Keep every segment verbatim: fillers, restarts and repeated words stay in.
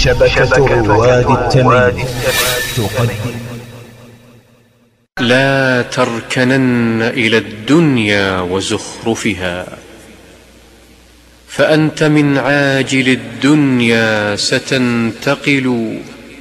شبكة رواد التمييز تقدم. لا تركنن إلى الدنيا وزخرفها، فأنت من عاجل الدنيا ستنتقل.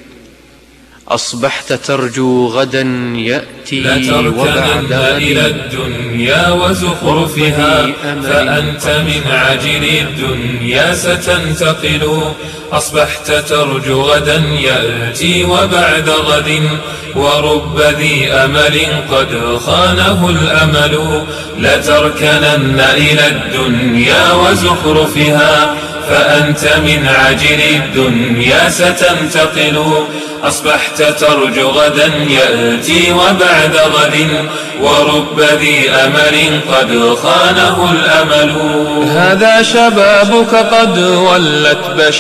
أصبحت ترجو غدا يأتي، لا تركنن إلى الدنيا وزخرفها، فأنت من عاجل الدنيا ستنتقل. أصبحت ترجو غدا يأتي وبعد غد، ورب ذي أمل قد خانه الأمل. لا تركنن إلى الدنيا وزخرفها، فأنت من عاجل الدنيا ستنتقل. أصبحت ترجو غدا يأتي وبعد غد، ورب ذي أمل قد خانه الأمل. هذا شبابك قد ولت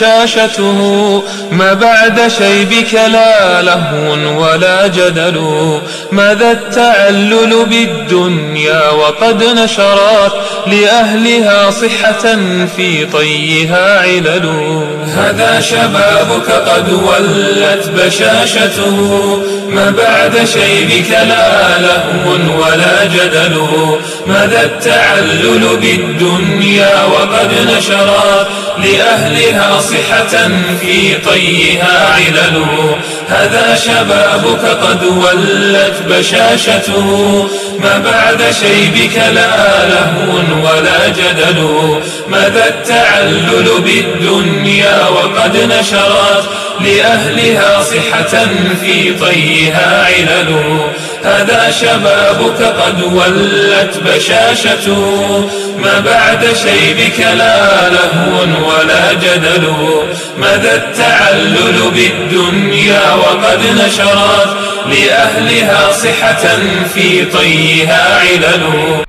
بشاشته، ما بعد شيبك لا لهو ولا جدل. ماذا التعلل بالدنيا وقد نشرت لأهلها صحة في طيها علل. هذا شبابك قد ولت بشاشته، ما بعد شيبك لا لهو ولا جدل. ماذا التعلل بالدنيا وقد نشرت لأهلها صحة في طيها علل. هذا شبابك قد ولت بشاشته، ما بعد شيبك لا لهو ولا جدل. ماذا التعلل بالدنيا وقد نشرت لأهلها صحة في طيها علل. هذا شبابك قد ولت بشاشته، ما بعد شيبك لا لهو ولا جدل. ماذا التعلل بالدنيا وقد نشرت لأهلها صحة في طيها علل.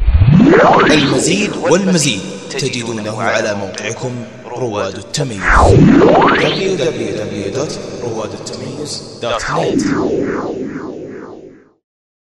المزيد والمزيد تجدونه على موقعكم رواد التمييز دبليو دبليو دبليو دوت رواد التمييز دوت نت.